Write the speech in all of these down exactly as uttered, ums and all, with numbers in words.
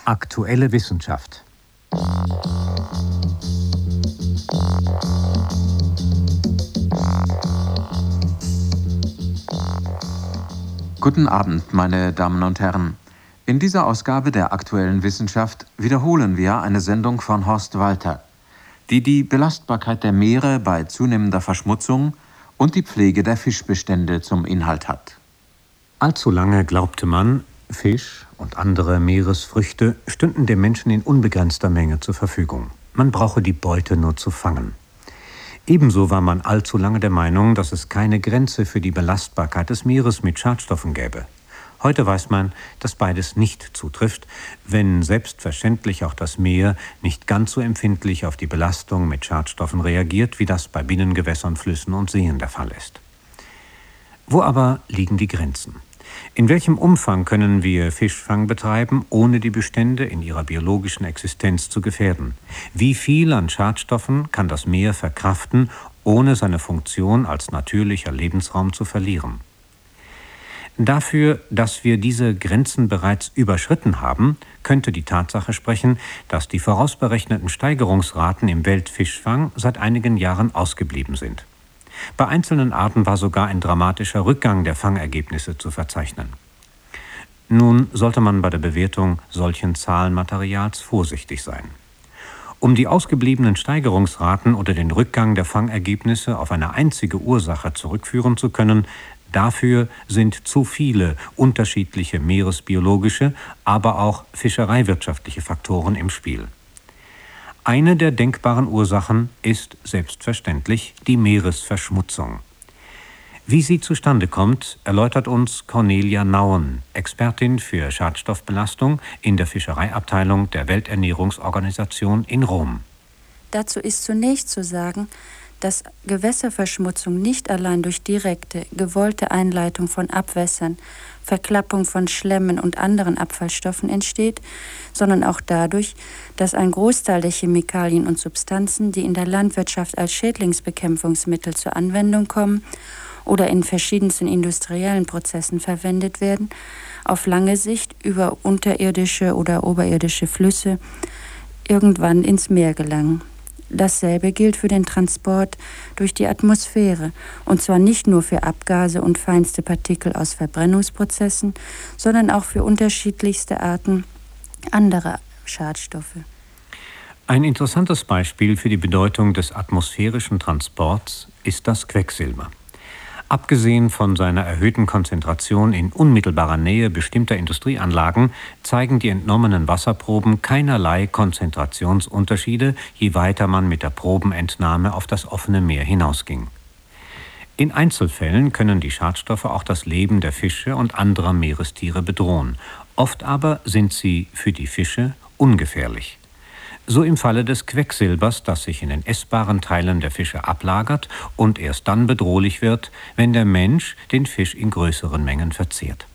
Aktuelle Wissenschaft. Guten Abend, meine Damen und Herren. In dieser Ausgabe der Aktuellen Wissenschaft wiederholen wir eine Sendung von Horst Walter, die die Belastbarkeit der Meere bei zunehmender Verschmutzung und die Pflege der Fischbestände zum Inhalt hat. Allzu lange glaubte man, Fisch und andere Meeresfrüchte stünden dem Menschen in unbegrenzter Menge zur Verfügung. Man brauche die Beute nur zu fangen. Ebenso war man allzu lange der Meinung, dass es keine Grenze für die Belastbarkeit des Meeres mit Schadstoffen gäbe. Heute weiß man, dass beides nicht zutrifft, wenn selbstverständlich auch das Meer nicht ganz so empfindlich auf die Belastung mit Schadstoffen reagiert, wie das bei Binnengewässern, Flüssen und Seen der Fall ist. Wo aber liegen die Grenzen? In welchem Umfang können wir Fischfang betreiben, ohne die Bestände in ihrer biologischen Existenz zu gefährden? Wie viel an Schadstoffen kann das Meer verkraften, ohne seine Funktion als natürlicher Lebensraum zu verlieren? Dafür, dass wir diese Grenzen bereits überschritten haben, könnte die Tatsache sprechen, dass die vorausberechneten Steigerungsraten im Weltfischfang seit einigen Jahren ausgeblieben sind. Bei einzelnen Arten war sogar ein dramatischer Rückgang der Fangergebnisse zu verzeichnen. Nun sollte man bei der Bewertung solchen Zahlenmaterials vorsichtig sein. Um die ausgebliebenen Steigerungsraten oder den Rückgang der Fangergebnisse auf eine einzige Ursache zurückführen zu können, dafür sind zu viele unterschiedliche meeresbiologische, aber auch fischereiwirtschaftliche Faktoren im Spiel. Eine der denkbaren Ursachen ist selbstverständlich die Meeresverschmutzung. Wie sie zustande kommt, erläutert uns Cornelia Nauen, Expertin für Schadstoffbelastung in der Fischereiabteilung der Welternährungsorganisation in Rom. Dazu ist zunächst zu sagen, dass Gewässerverschmutzung nicht allein durch direkte, gewollte Einleitung von Abwässern, Verklappung von Schlemmen und anderen Abfallstoffen entsteht, sondern auch dadurch, dass ein Großteil der Chemikalien und Substanzen, die in der Landwirtschaft als Schädlingsbekämpfungsmittel zur Anwendung kommen oder in verschiedensten industriellen Prozessen verwendet werden, auf lange Sicht über unterirdische oder oberirdische Flüsse irgendwann ins Meer gelangen. Dasselbe gilt für den Transport durch die Atmosphäre, und zwar nicht nur für Abgase und feinste Partikel aus Verbrennungsprozessen, sondern auch für unterschiedlichste Arten anderer Schadstoffe. Ein interessantes Beispiel für die Bedeutung des atmosphärischen Transports ist das Quecksilber. Abgesehen von seiner erhöhten Konzentration in unmittelbarer Nähe bestimmter Industrieanlagen zeigen die entnommenen Wasserproben keinerlei Konzentrationsunterschiede, je weiter man mit der Probenentnahme auf das offene Meer hinausging. In Einzelfällen können die Schadstoffe auch das Leben der Fische und anderer Meerestiere bedrohen. Oft aber sind sie für die Fische ungefährlich. So im Falle des Quecksilbers, das sich in den essbaren Teilen der Fische ablagert und erst dann bedrohlich wird, wenn der Mensch den Fisch in größeren Mengen verzehrt.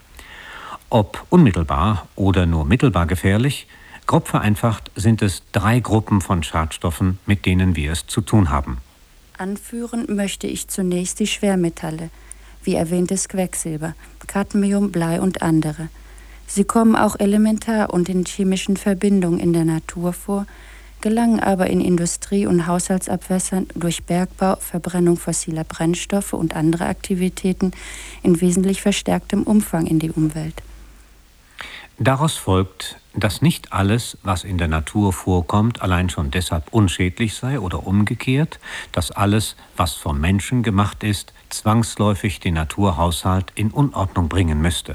Ob unmittelbar oder nur mittelbar gefährlich, grob vereinfacht sind es drei Gruppen von Schadstoffen, mit denen wir es zu tun haben. Anführen möchte ich zunächst die Schwermetalle, wie erwähntes Quecksilber, Cadmium, Blei und andere. Sie kommen auch elementar und in chemischen Verbindungen in der Natur vor, gelangen aber in Industrie- und Haushaltsabwässern durch Bergbau, Verbrennung fossiler Brennstoffe und andere Aktivitäten in wesentlich verstärktem Umfang in die Umwelt. Daraus folgt, dass nicht alles, was in der Natur vorkommt, allein schon deshalb unschädlich sei oder umgekehrt, dass alles, was vom Menschen gemacht ist, zwangsläufig den Naturhaushalt in Unordnung bringen müsste.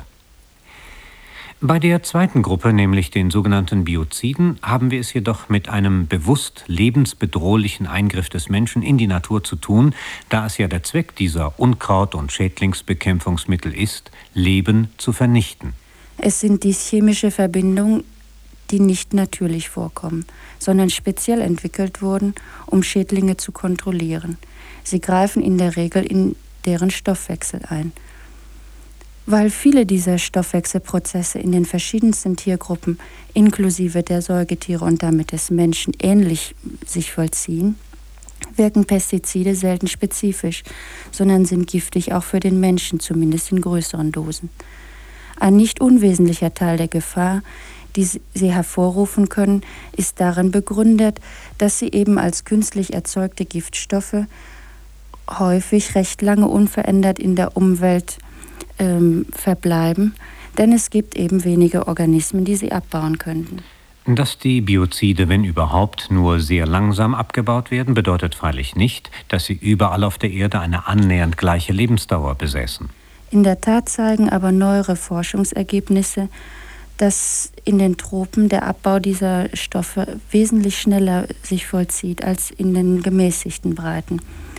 Bei der zweiten Gruppe, nämlich den sogenannten Bioziden, haben wir es jedoch mit einem bewusst lebensbedrohlichen Eingriff des Menschen in die Natur zu tun, da es ja der Zweck dieser Unkraut- und Schädlingsbekämpfungsmittel ist, Leben zu vernichten. Es sind dies chemische Verbindungen, die nicht natürlich vorkommen, sondern speziell entwickelt wurden, um Schädlinge zu kontrollieren. Sie greifen in der Regel in deren Stoffwechsel ein. Weil viele dieser Stoffwechselprozesse in den verschiedensten Tiergruppen, inklusive der Säugetiere und damit des Menschen, ähnlich sich vollziehen, wirken Pestizide selten spezifisch, sondern sind giftig auch für den Menschen, zumindest in größeren Dosen. Ein nicht unwesentlicher Teil der Gefahr, die sie hervorrufen können, ist darin begründet, dass sie eben als künstlich erzeugte Giftstoffe häufig recht lange unverändert in der Umwelt ähm, verbleiben, denn es gibt eben wenige Organismen, die sie abbauen könnten. Dass die Biozide, wenn überhaupt, nur sehr langsam abgebaut werden, bedeutet freilich nicht, dass sie überall auf der Erde eine annähernd gleiche Lebensdauer besäßen. In der Tat zeigen aber neuere Forschungsergebnisse, dass in den Tropen der Abbau dieser Stoffe wesentlich schneller sich vollzieht als in den gemäßigten Breiten.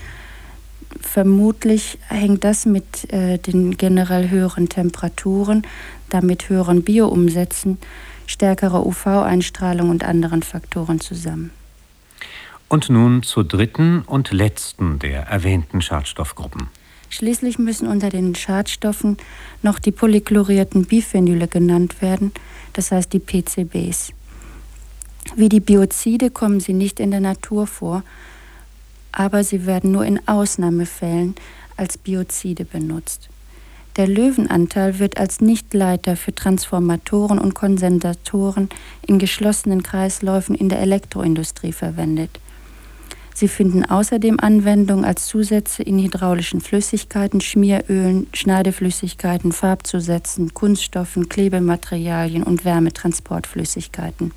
Vermutlich hängt das mit äh, den generell höheren Temperaturen, damit höheren Bioumsätzen, stärkerer U V-Einstrahlung und anderen Faktoren zusammen. Und nun zur dritten und letzten der erwähnten Schadstoffgruppen. Schließlich müssen unter den Schadstoffen noch die polychlorierten Biphenyle genannt werden, das heißt die P C Bs. Wie die Biozide kommen sie nicht in der Natur vor, aber sie werden nur in Ausnahmefällen als Biozide benutzt. Der Löwenanteil wird als Nichtleiter für Transformatoren und Kondensatoren in geschlossenen Kreisläufen in der Elektroindustrie verwendet. Sie finden außerdem Anwendung als Zusätze in hydraulischen Flüssigkeiten, Schmierölen, Schneideflüssigkeiten, Farbzusätzen, Kunststoffen, Klebematerialien und Wärmetransportflüssigkeiten.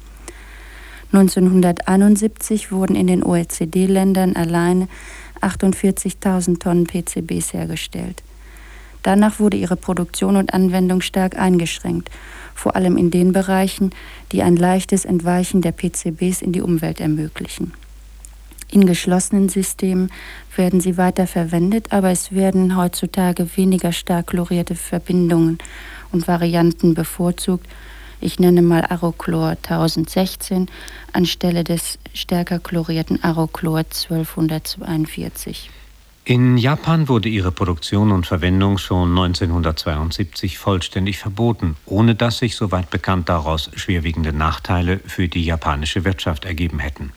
neunzehnhunderteinundsiebzig wurden in den O E C D-Ländern alleine achtundvierzigtausend Tonnen P C Bs hergestellt. Danach wurde ihre Produktion und Anwendung stark eingeschränkt, vor allem in den Bereichen, die ein leichtes Entweichen der P C Bs in die Umwelt ermöglichen. In geschlossenen Systemen werden sie weiter verwendet, aber es werden heutzutage weniger stark chlorierte Verbindungen und Varianten bevorzugt. Ich nenne mal Arochlor tausendsechzehn anstelle des stärker chlorierten Arochlor zwölfhunderteinundvierzig. In Japan wurde ihre Produktion und Verwendung schon neunzehnhundertzweiundsiebzig vollständig verboten, ohne dass sich, soweit bekannt, daraus schwerwiegende Nachteile für die japanische Wirtschaft ergeben hätten.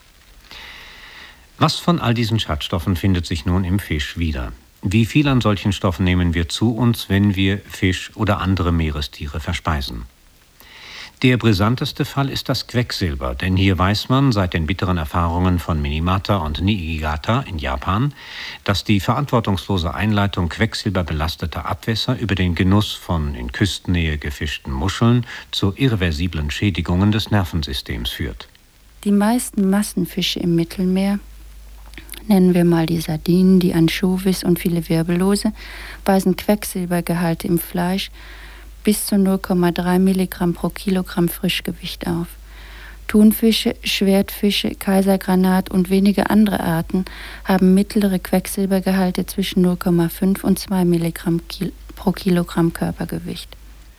Was von all diesen Schadstoffen findet sich nun im Fisch wieder? Wie viel an solchen Stoffen nehmen wir zu uns, wenn wir Fisch oder andere Meerestiere verspeisen? Der brisanteste Fall ist das Quecksilber, denn hier weiß man seit den bitteren Erfahrungen von Minamata und Niigata in Japan, dass die verantwortungslose Einleitung quecksilberbelasteter Abwässer über den Genuss von in Küstennähe gefischten Muscheln zu irreversiblen Schädigungen des Nervensystems führt. Die meisten Massenfische im Mittelmeer, nennen wir mal die Sardinen, die Anchovies und viele Wirbellose, weisen Quecksilbergehalte im Fleisch bis zu null Komma drei Milligramm pro Kilogramm Frischgewicht auf. Thunfische, Schwertfische, Kaisergranat und wenige andere Arten haben mittlere Quecksilbergehalte zwischen null Komma fünf und zwei Milligramm pro Kilogramm Körpergewicht.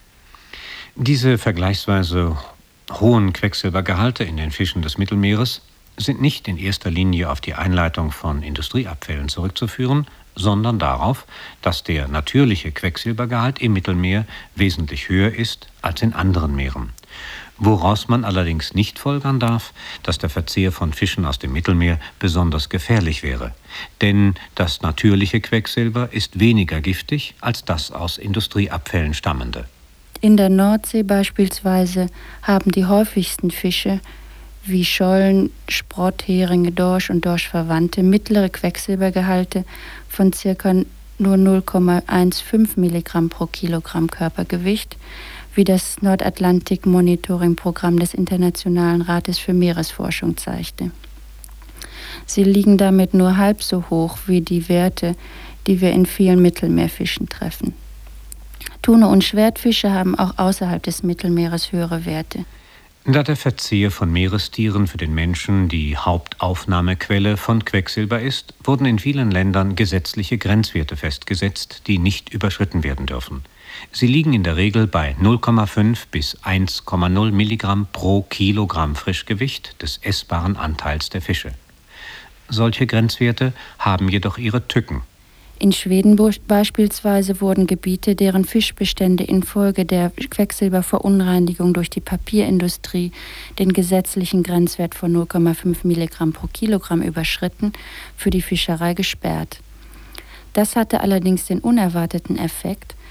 Diese vergleichsweise hohen Quecksilbergehalte in den Fischen des Mittelmeeres sind nicht in erster Linie auf die Einleitung von Industrieabfällen zurückzuführen, sondern darauf, dass der natürliche Quecksilbergehalt im Mittelmeer wesentlich höher ist als in anderen Meeren. Woraus man allerdings nicht folgern darf, dass der Verzehr von Fischen aus dem Mittelmeer besonders gefährlich wäre. Denn das natürliche Quecksilber ist weniger giftig als das aus Industrieabfällen stammende. In der Nordsee beispielsweise haben die häufigsten Fische wie Schollen, Sprott, Heringe, Dorsch und Dorschverwandte mittlere Quecksilbergehalte von ca. nur null Komma fünfzehn Milligramm pro Kilogramm Körpergewicht, wie das Nordatlantik-Monitoring-Programm des Internationalen Rates für Meeresforschung zeigte. Sie liegen damit nur halb so hoch wie die Werte, die wir in vielen Mittelmeerfischen treffen. Thune und Schwertfische haben auch außerhalb des Mittelmeeres höhere Werte. Da der Verzehr von Meerestieren für den Menschen die Hauptaufnahmequelle von Quecksilber ist, wurden in vielen Ländern gesetzliche Grenzwerte festgesetzt, die nicht überschritten werden dürfen. Sie liegen in der Regel bei null Komma fünf bis eins Komma null Milligramm pro Kilogramm Frischgewicht des essbaren Anteils der Fische. Solche Grenzwerte haben jedoch ihre Tücken. In Schweden beispielsweise wurden Gebiete, deren Fischbestände infolge der Quecksilberverunreinigung durch die Papierindustrie den gesetzlichen Grenzwert von null Komma fünf Milligramm pro Kilogramm überschritten, für die Fischerei gesperrt. Das hatte allerdings den unerwarteten Effekt,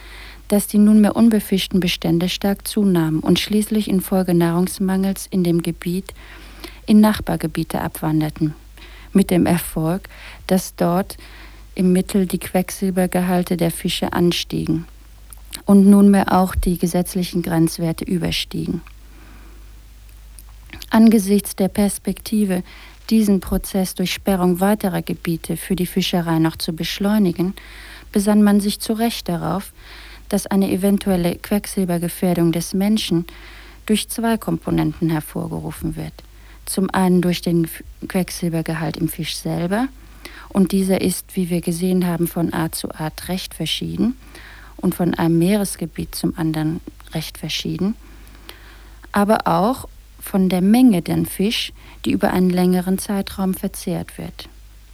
dass die nunmehr unbefischten Bestände stark zunahmen und schließlich infolge Nahrungsmangels in dem Gebiet in Nachbargebiete abwanderten, mit dem Erfolg, dass dort im Mittel die Quecksilbergehalte der Fische anstiegen und nunmehr auch die gesetzlichen Grenzwerte überstiegen. Angesichts der Perspektive, diesen Prozess durch Sperrung weiterer Gebiete für die Fischerei noch zu beschleunigen, besann man sich zu Recht darauf, dass eine eventuelle Quecksilbergefährdung des Menschen durch zwei Komponenten hervorgerufen wird. Zum einen durch den Quecksilbergehalt im Fisch selber, und dieser ist, wie wir gesehen haben, von Art zu Art recht verschieden und von einem Meeresgebiet zum anderen recht verschieden, aber auch von der Menge den Fisch, die über einen längeren Zeitraum verzehrt wird.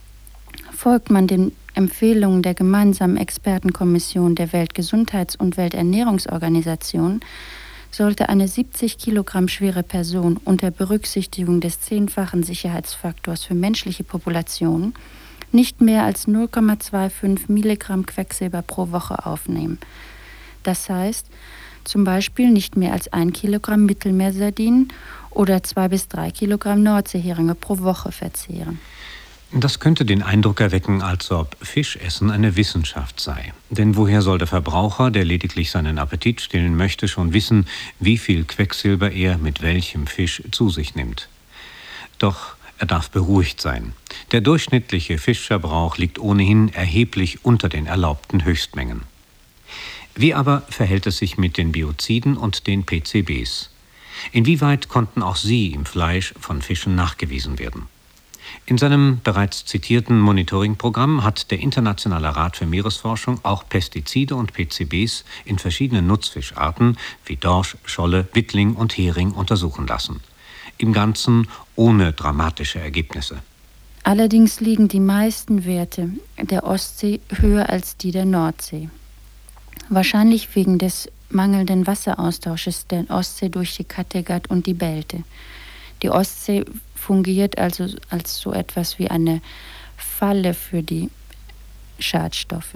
Folgt man den Empfehlungen der gemeinsamen Expertenkommission der Weltgesundheits- und Welternährungsorganisation, sollte eine siebzig Kilogramm schwere Person unter Berücksichtigung des zehnfachen Sicherheitsfaktors für menschliche Populationen nicht mehr als null Komma fünfundzwanzig Milligramm Quecksilber pro Woche aufnehmen. Das heißt, zum Beispiel nicht mehr als ein Kilogramm Mittelmeersardinen oder zwei bis drei Kilogramm Nordseeheringe pro Woche verzehren. Das könnte den Eindruck erwecken, als ob Fischessen eine Wissenschaft sei. Denn woher soll der Verbraucher, der lediglich seinen Appetit stillen möchte, schon wissen, wie viel Quecksilber er mit welchem Fisch zu sich nimmt? Doch er darf beruhigt sein. Der durchschnittliche Fischverbrauch liegt ohnehin erheblich unter den erlaubten Höchstmengen. Wie aber verhält es sich mit den Bioziden und den P C Bs? Inwieweit konnten auch sie im Fleisch von Fischen nachgewiesen werden? In seinem bereits zitierten Monitoringprogramm hat der Internationale Rat für Meeresforschung auch Pestizide und P C Bs in verschiedenen Nutzfischarten wie Dorsch, Scholle, Wittling und Hering untersuchen lassen. Im Ganzen ohne dramatische Ergebnisse. Allerdings liegen die meisten Werte der Ostsee höher als die der Nordsee. Wahrscheinlich wegen des mangelnden Wasseraustausches der Ostsee durch die Kattegat und die Belte. Die Ostsee fungiert also als so etwas wie eine Falle für die Schadstoffe.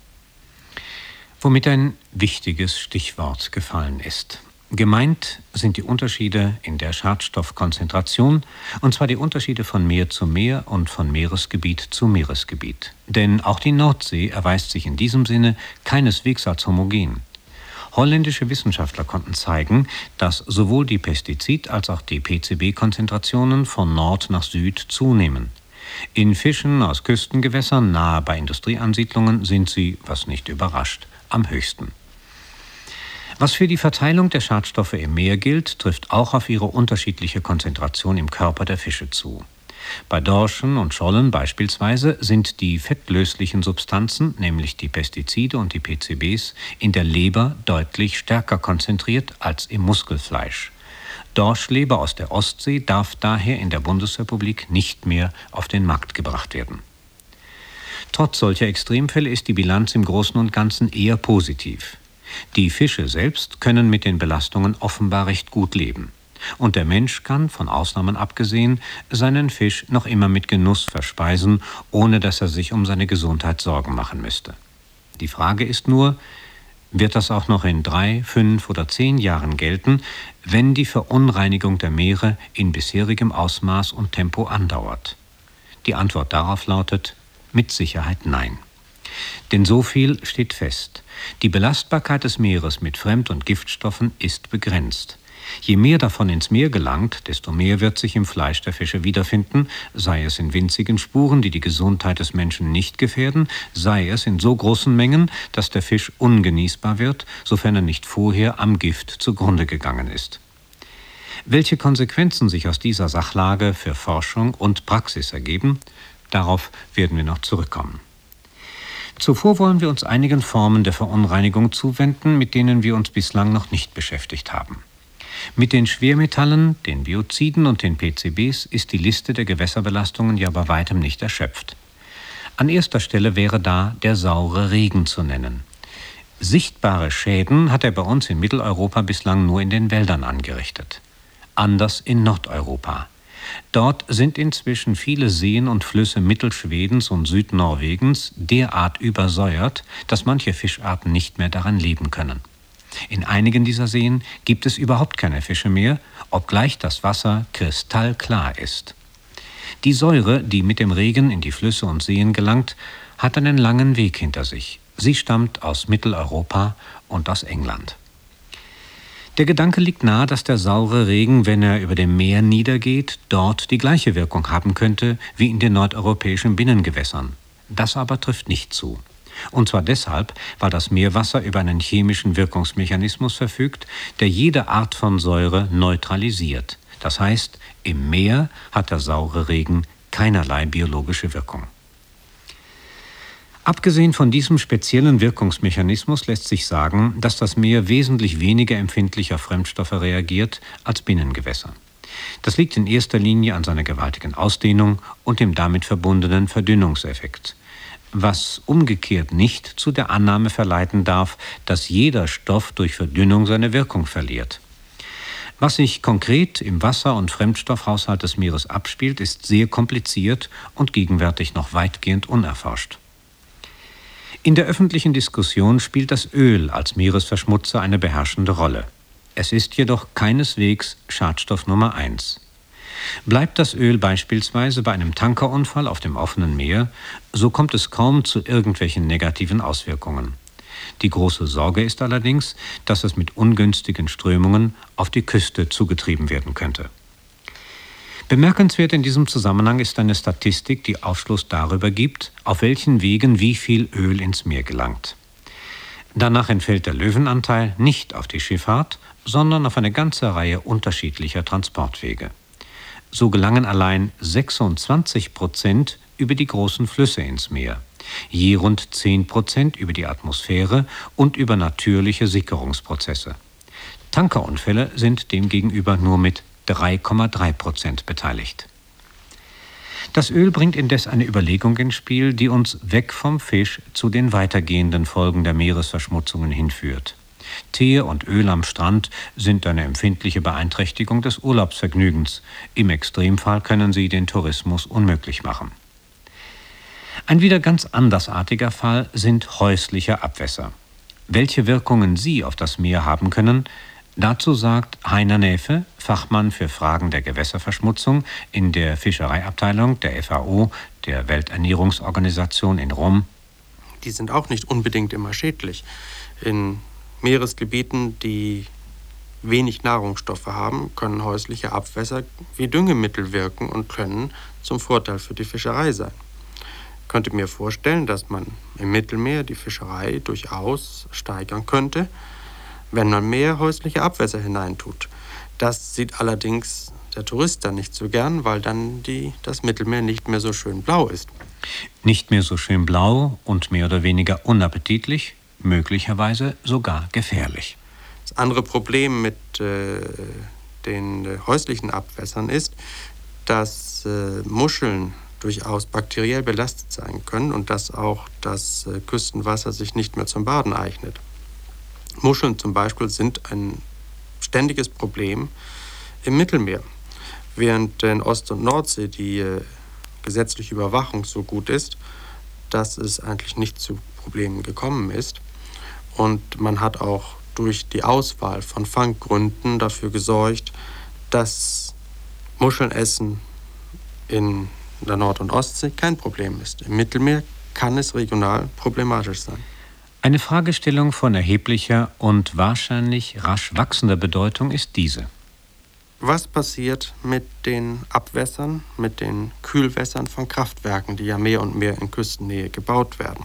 Womit ein wichtiges Stichwort gefallen ist. Gemeint sind die Unterschiede in der Schadstoffkonzentration, und zwar die Unterschiede von Meer zu Meer und von Meeresgebiet zu Meeresgebiet. Denn auch die Nordsee erweist sich in diesem Sinne keineswegs als homogen. Holländische Wissenschaftler konnten zeigen, dass sowohl die Pestizid- als auch die P C B-Konzentrationen von Nord nach Süd zunehmen. In Fischen aus Küstengewässern nahe bei Industrieansiedlungen sind sie, was nicht überrascht, am höchsten. Was für die Verteilung der Schadstoffe im Meer gilt, trifft auch auf ihre unterschiedliche Konzentration im Körper der Fische zu. Bei Dorschen und Schollen beispielsweise sind die fettlöslichen Substanzen, nämlich die Pestizide und die P C Bs, in der Leber deutlich stärker konzentriert als im Muskelfleisch. Dorschleber aus der Ostsee darf daher in der Bundesrepublik nicht mehr auf den Markt gebracht werden. Trotz solcher Extremfälle ist die Bilanz im Großen und Ganzen eher positiv. Die Fische selbst können mit den Belastungen offenbar recht gut leben. Und der Mensch kann, von Ausnahmen abgesehen, seinen Fisch noch immer mit Genuss verspeisen, ohne dass er sich um seine Gesundheit Sorgen machen müsste. Die Frage ist nur, wird das auch noch in drei, fünf oder zehn Jahren gelten, wenn die Verunreinigung der Meere in bisherigem Ausmaß und Tempo andauert? Die Antwort darauf lautet, mit Sicherheit nein. Denn so viel steht fest. Die Belastbarkeit des Meeres mit Fremd- und Giftstoffen ist begrenzt. Je mehr davon ins Meer gelangt, desto mehr wird sich im Fleisch der Fische wiederfinden, sei es in winzigen Spuren, die die Gesundheit des Menschen nicht gefährden, sei es in so großen Mengen, dass der Fisch ungenießbar wird, sofern er nicht vorher am Gift zugrunde gegangen ist. Welche Konsequenzen sich aus dieser Sachlage für Forschung und Praxis ergeben, darauf werden wir noch zurückkommen. Zuvor wollen wir uns einigen Formen der Verunreinigung zuwenden, mit denen wir uns bislang noch nicht beschäftigt haben. Mit den Schwermetallen, den Bioziden und den P C Bs ist die Liste der Gewässerbelastungen ja bei weitem nicht erschöpft. An erster Stelle wäre da der saure Regen zu nennen. Sichtbare Schäden hat er bei uns in Mitteleuropa bislang nur in den Wäldern angerichtet. Anders in Nordeuropa. Dort sind inzwischen viele Seen und Flüsse Mittelschwedens und Südnorwegens derart übersäuert, dass manche Fischarten nicht mehr daran leben können. In einigen dieser Seen gibt es überhaupt keine Fische mehr, obgleich das Wasser kristallklar ist. Die Säure, die mit dem Regen in die Flüsse und Seen gelangt, hat einen langen Weg hinter sich. Sie stammt aus Mitteleuropa und aus England. Der Gedanke liegt nahe, dass der saure Regen, wenn er über dem Meer niedergeht, dort die gleiche Wirkung haben könnte wie in den nordeuropäischen Binnengewässern. Das aber trifft nicht zu. Und zwar deshalb, weil das Meerwasser über einen chemischen Wirkungsmechanismus verfügt, der jede Art von Säure neutralisiert. Das heißt, im Meer hat der saure Regen keinerlei biologische Wirkung. Abgesehen von diesem speziellen Wirkungsmechanismus lässt sich sagen, dass das Meer wesentlich weniger empfindlich auf Fremdstoffe reagiert als Binnengewässer. Das liegt in erster Linie an seiner gewaltigen Ausdehnung und dem damit verbundenen Verdünnungseffekt, was umgekehrt nicht zu der Annahme verleiten darf, dass jeder Stoff durch Verdünnung seine Wirkung verliert. Was sich konkret im Wasser- und Fremdstoffhaushalt des Meeres abspielt, ist sehr kompliziert und gegenwärtig noch weitgehend unerforscht. In der öffentlichen Diskussion spielt das Öl als Meeresverschmutzer eine beherrschende Rolle. Es ist jedoch keineswegs Schadstoff Nummer eins. Bleibt das Öl beispielsweise bei einem Tankerunfall auf dem offenen Meer, so kommt es kaum zu irgendwelchen negativen Auswirkungen. Die große Sorge ist allerdings, dass es mit ungünstigen Strömungen auf die Küste zugetrieben werden könnte. Bemerkenswert in diesem Zusammenhang ist eine Statistik, die Aufschluss darüber gibt, auf welchen Wegen wie viel Öl ins Meer gelangt. Danach entfällt der Löwenanteil nicht auf die Schifffahrt, sondern auf eine ganze Reihe unterschiedlicher Transportwege. So gelangen allein sechsundzwanzig Prozent über die großen Flüsse ins Meer, je rund zehn Prozent über die Atmosphäre und über natürliche Sickerungsprozesse. Tankerunfälle sind demgegenüber nur mit drei Komma drei Prozent beteiligt. Das Öl bringt indes eine Überlegung ins Spiel, die uns weg vom Fisch zu den weitergehenden Folgen der Meeresverschmutzungen hinführt. Teer und Öl am Strand sind eine empfindliche Beeinträchtigung des Urlaubsvergnügens. Im Extremfall können sie den Tourismus unmöglich machen. Ein wieder ganz andersartiger Fall sind häusliche Abwässer. Welche Wirkungen sie auf das Meer haben können, dazu sagt Heiner Näfe, Fachmann für Fragen der Gewässerverschmutzung in der Fischereiabteilung der F A O, der Welternährungsorganisation in Rom: Die sind auch nicht unbedingt immer schädlich. In Meeresgebieten, die wenig Nahrungsstoffe haben, können häusliche Abwässer wie Düngemittel wirken und können zum Vorteil für die Fischerei sein. Ich könnte mir vorstellen, dass man im Mittelmeer die Fischerei durchaus steigern könnte, wenn man mehr häusliche Abwässer hineintut. Das sieht allerdings der Tourist dann nicht so gern, weil dann die, das Mittelmeer nicht mehr so schön blau ist. Nicht mehr so schön blau und mehr oder weniger unappetitlich, möglicherweise sogar gefährlich. Das andere Problem mit äh, den äh, häuslichen Abwässern ist, dass äh, Muscheln durchaus bakteriell belastet sein können und dass auch das äh, Küstenwasser sich nicht mehr zum Baden eignet. Muscheln zum Beispiel sind ein ständiges Problem im Mittelmeer. Während in Ost- und Nordsee die äh, gesetzliche Überwachung so gut ist, dass es eigentlich nicht zu Problemen gekommen ist. Und man hat auch durch die Auswahl von Fanggründen dafür gesorgt, dass Muschelessen in der Nord- und Ostsee kein Problem ist. Im Mittelmeer kann es regional problematisch sein. Eine Fragestellung von erheblicher und wahrscheinlich rasch wachsender Bedeutung ist diese: Was passiert mit den Abwässern, mit den Kühlwässern von Kraftwerken, die ja mehr und mehr in Küstennähe gebaut werden?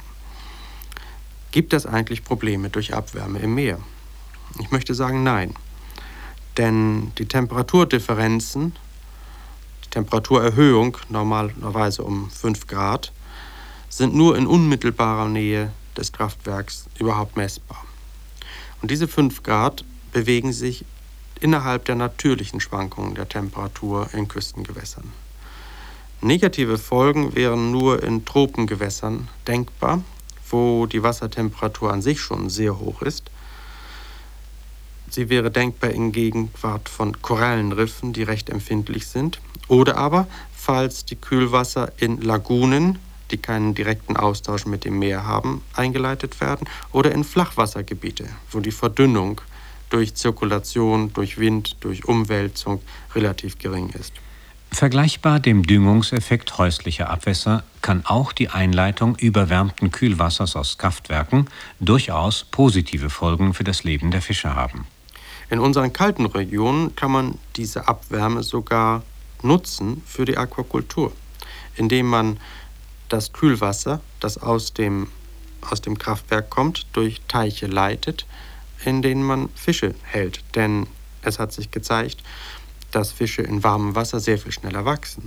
Gibt es eigentlich Probleme durch Abwärme im Meer? Ich möchte sagen, nein. Denn die Temperaturdifferenzen, die Temperaturerhöhung normalerweise um fünf Grad, sind nur in unmittelbarer Nähe des Kraftwerks überhaupt messbar. Und diese fünf Grad bewegen sich innerhalb der natürlichen Schwankungen der Temperatur in Küstengewässern. Negative Folgen wären nur in Tropengewässern denkbar, wo die Wassertemperatur an sich schon sehr hoch ist. sie wäre denkbar in Gegenwart von Korallenriffen, die recht empfindlich sind. Oder aber, falls die Kühlwasser in Lagunen, die keinen direkten Austausch mit dem Meer haben, eingeleitet werden. Oder in Flachwassergebiete, wo die Verdünnung durch Zirkulation, durch Wind, durch Umwälzung relativ gering ist. Vergleichbar dem Düngungseffekt häuslicher Abwässer kann auch die Einleitung überwärmten Kühlwassers aus Kraftwerken durchaus positive Folgen für das Leben der Fische haben. In unseren kalten Regionen kann man diese Abwärme sogar nutzen für die Aquakultur, indem man das Kühlwasser, das aus dem, aus dem Kraftwerk kommt, durch Teiche leitet, in denen man Fische hält. Denn es hat sich gezeigt, dass Fische in warmem Wasser sehr viel schneller wachsen.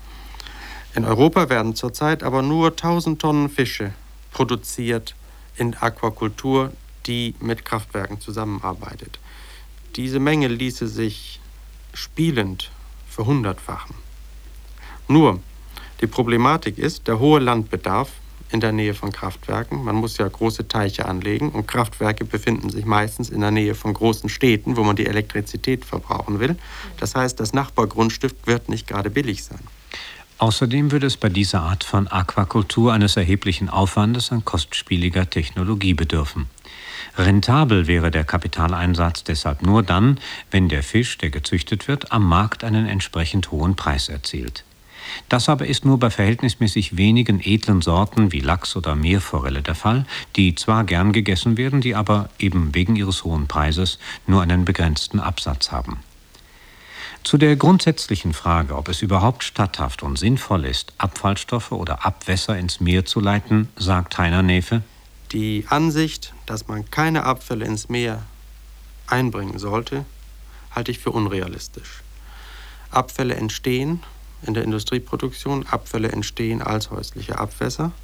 In Europa werden zurzeit aber nur tausend Tonnen Fische produziert in Aquakultur, die mit Kraftwerken zusammenarbeitet. Diese Menge ließe sich spielend verhundertfachen. Nur, die Problematik ist der hohe Landbedarf in der Nähe von Kraftwerken. Man muss ja große Teiche anlegen und Kraftwerke befinden sich meistens in der Nähe von großen Städten, wo man die Elektrizität verbrauchen will. Das heißt, das Nachbargrundstück wird nicht gerade billig sein. Außerdem würde es bei dieser Art von Aquakultur eines erheblichen Aufwandes an kostspieliger Technologie bedürfen. Rentabel wäre der Kapitaleinsatz deshalb nur dann, wenn der Fisch, der gezüchtet wird, am Markt einen entsprechend hohen Preis erzielt. Das aber ist nur bei verhältnismäßig wenigen edlen Sorten wie Lachs oder Meerforelle der Fall, die zwar gern gegessen werden, die aber eben wegen ihres hohen Preises nur einen begrenzten Absatz haben. Zu der grundsätzlichen Frage, ob es überhaupt statthaft und sinnvoll ist, Abfallstoffe oder Abwässer ins Meer zu leiten, sagt Heiner Neefe: Die Ansicht, dass man keine Abfälle ins Meer einbringen sollte, halte ich für unrealistisch. Abfälle entstehen in der Industrieproduktion, Abfälle entstehen als häusliche Abwässer.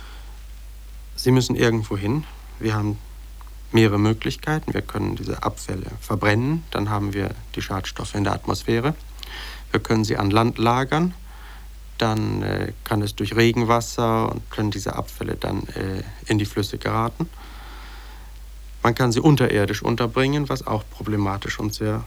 Sie müssen irgendwo hin. Wir haben mehrere Möglichkeiten. Wir können diese Abfälle verbrennen, dann haben wir die Schadstoffe in der Atmosphäre. Wir können sie an Land lagern, dann äh, kann es durch Regenwasser und können diese Abfälle dann äh, in die Flüsse geraten. Man kann sie unterirdisch unterbringen, was auch problematisch und sehr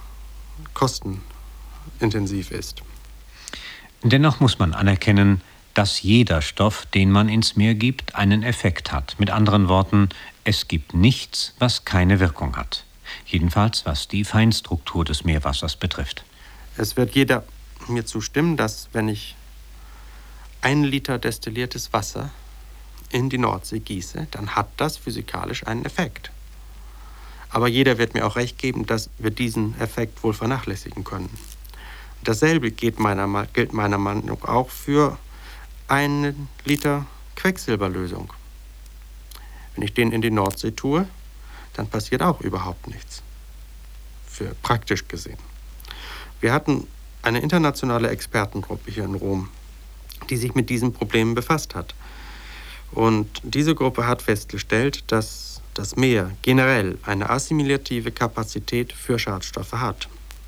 kostenintensiv ist. Dennoch muss man anerkennen, dass jeder Stoff, den man ins Meer gibt, einen Effekt hat. Mit anderen Worten, es gibt nichts, was keine Wirkung hat. Jedenfalls, was die Feinstruktur des Meerwassers betrifft. Es wird jeder mir zustimmen, dass wenn ich ein Liter destilliertes Wasser in die Nordsee gieße, dann hat das physikalisch einen Effekt. Aber jeder wird mir auch recht geben, dass wir diesen Effekt wohl vernachlässigen können. Dasselbe gilt meiner, gilt meiner Meinung nach auch für einen Liter Quecksilberlösung. Wenn ich den in die Nordsee tue, dann passiert auch überhaupt nichts, für praktisch gesehen. Wir hatten eine internationale Expertengruppe hier in Rom, die sich mit diesen Problemen befasst hat. Und diese Gruppe hat festgestellt, dass das Meer generell eine assimilative Kapazität für Schadstoffe hat.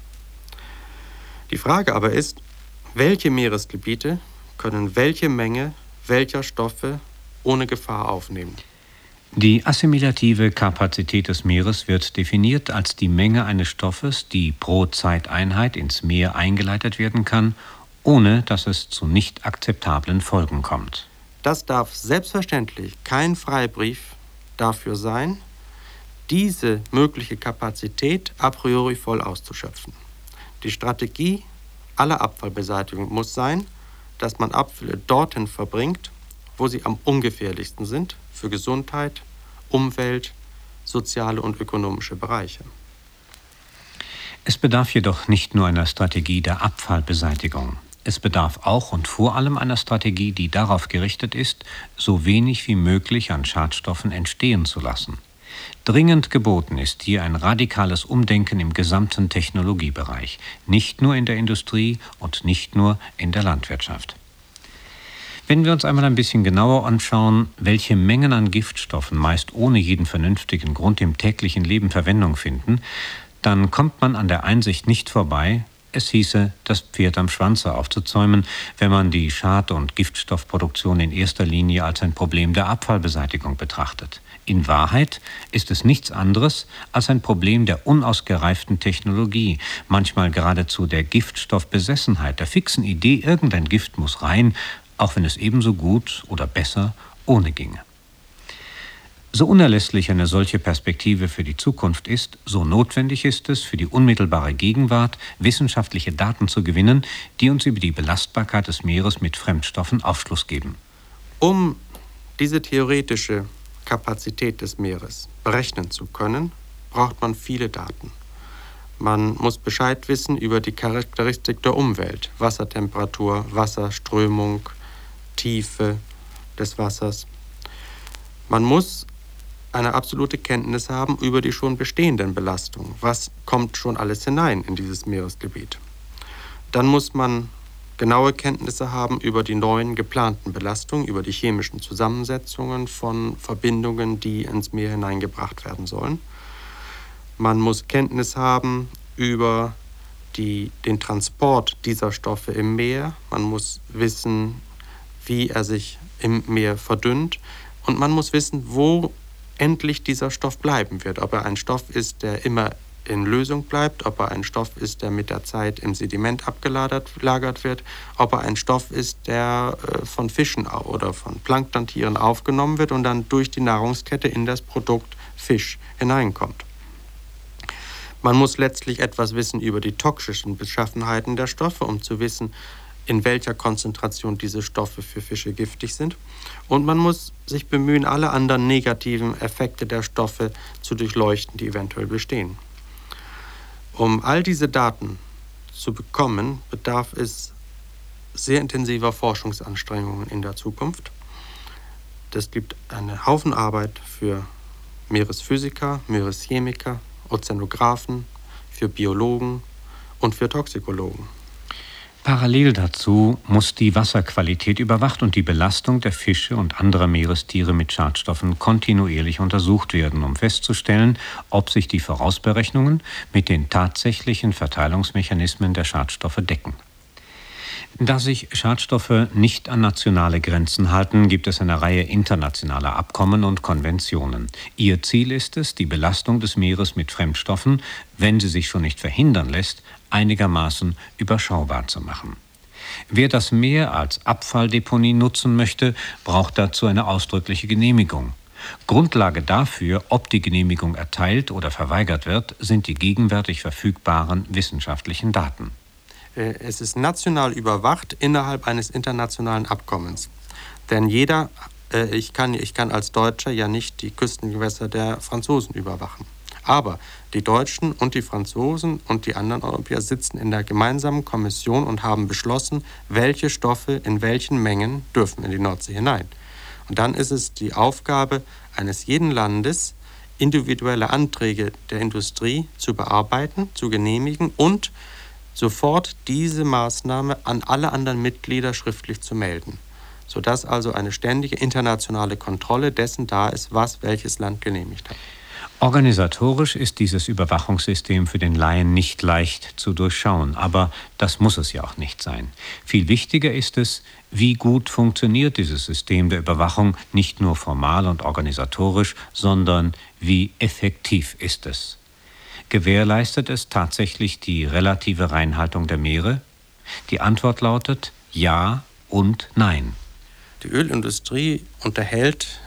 Die Frage aber ist, welche Meeresgebiete können welche Menge welcher Stoffe ohne Gefahr aufnehmen? Die assimilative Kapazität des Meeres wird definiert als die Menge eines Stoffes, die pro Zeiteinheit ins Meer eingeleitet werden kann, ohne dass es zu nicht akzeptablen Folgen kommt. Das darf selbstverständlich kein Freibrief dafür sein, diese mögliche Kapazität a priori voll auszuschöpfen. Die Strategie aller Abfallbeseitigung muss sein, dass man Abfälle dorthin verbringt, wo sie am ungefährlichsten sind für Gesundheit, Umwelt, soziale und ökonomische Bereiche. Es bedarf jedoch nicht nur einer Strategie der Abfallbeseitigung. Es bedarf auch und vor allem einer Strategie, die darauf gerichtet ist, so wenig wie möglich an Schadstoffen entstehen zu lassen. Dringend geboten ist hier ein radikales Umdenken im gesamten Technologiebereich, nicht nur in der Industrie und nicht nur in der Landwirtschaft. Wenn wir uns einmal ein bisschen genauer anschauen, welche Mengen an Giftstoffen meist ohne jeden vernünftigen Grund im täglichen Leben Verwendung finden, dann kommt man an der Einsicht nicht vorbei, Es hieße, das Pferd am Schwanze aufzuzäumen, wenn man die Schad- und Giftstoffproduktion in erster Linie als ein Problem der Abfallbeseitigung betrachtet. In Wahrheit ist es nichts anderes als ein Problem der unausgereiften Technologie, manchmal geradezu der Giftstoffbesessenheit, der fixen Idee, irgendein Gift muss rein, auch wenn es ebenso gut oder besser ohne ginge. So unerlässlich eine solche Perspektive für die Zukunft ist, so notwendig ist es, für die unmittelbare Gegenwart wissenschaftliche Daten zu gewinnen, die uns über die Belastbarkeit des Meeres mit Fremdstoffen Aufschluss geben. Um diese theoretische Kapazität des Meeres berechnen zu können, braucht man viele Daten. Man muss Bescheid wissen über die Charakteristik der Umwelt, Wassertemperatur, Wasserströmung, Tiefe des Wassers. Man muss eine absolute Kenntnis haben über die schon bestehenden Belastungen. Was kommt schon alles hinein in dieses Meeresgebiet? Dann muss man genaue Kenntnisse haben über die neuen geplanten Belastungen, über die chemischen Zusammensetzungen von Verbindungen, die ins Meer hineingebracht werden sollen. Man muss Kenntnis haben über die, den Transport dieser Stoffe im Meer. Man muss wissen, wie er sich im Meer verdünnt. Und man muss wissen, wo endlich dieser Stoff bleiben wird. Ob er ein Stoff ist, der immer in Lösung bleibt, ob er ein Stoff ist, der mit der Zeit im Sediment abgelagert wird, ob er ein Stoff ist, der äh, von Fischen oder von Planktontieren aufgenommen wird und dann durch die Nahrungskette in das Produkt Fisch hineinkommt. Man muss letztlich etwas wissen über die toxischen Beschaffenheiten der Stoffe, um zu wissen, in welcher Konzentration diese Stoffe für Fische giftig sind. Und man muss sich bemühen, alle anderen negativen Effekte der Stoffe zu durchleuchten, die eventuell bestehen. Um all diese Daten zu bekommen, bedarf es sehr intensiver Forschungsanstrengungen in der Zukunft. Das gibt einen Haufen Arbeit für Meeresphysiker, Meereschemiker, Ozeanographen, für Biologen und für Toxikologen. Parallel dazu muss die Wasserqualität überwacht und die Belastung der Fische und anderer Meerestiere mit Schadstoffen kontinuierlich untersucht werden, um festzustellen, ob sich die Vorausberechnungen mit den tatsächlichen Verteilungsmechanismen der Schadstoffe decken. Da sich Schadstoffe nicht an nationale Grenzen halten, gibt es eine Reihe internationaler Abkommen und Konventionen. Ihr Ziel ist es, die Belastung des Meeres mit Fremdstoffen, wenn sie sich schon nicht verhindern lässt, einigermaßen überschaubar zu machen. Wer das Meer als Abfalldeponie nutzen möchte, braucht dazu eine ausdrückliche Genehmigung. Grundlage dafür, ob die Genehmigung erteilt oder verweigert wird, sind die gegenwärtig verfügbaren wissenschaftlichen Daten. Es ist national überwacht innerhalb eines internationalen Abkommens. Denn jeder, äh, ich kann, ich kann als Deutscher ja nicht die Küstengewässer der Franzosen überwachen. Aber die Deutschen und die Franzosen und die anderen Europäer sitzen in der gemeinsamen Kommission und haben beschlossen, welche Stoffe in welchen Mengen dürfen in die Nordsee hinein. Und dann ist es die Aufgabe eines jeden Landes, individuelle Anträge der Industrie zu bearbeiten, zu genehmigen und sofort diese Maßnahme an alle anderen Mitglieder schriftlich zu melden, sodass also eine ständige internationale Kontrolle dessen da ist, was welches Land genehmigt hat. Organisatorisch ist dieses Überwachungssystem für den Laien nicht leicht zu durchschauen, aber das muss es ja auch nicht sein. Viel wichtiger ist es, wie gut funktioniert dieses System der Überwachung, nicht nur formal und organisatorisch, sondern wie effektiv ist es. Gewährleistet es tatsächlich die relative Reinhaltung der Meere? Die Antwort lautet ja und nein. Die Ölindustrie unterhält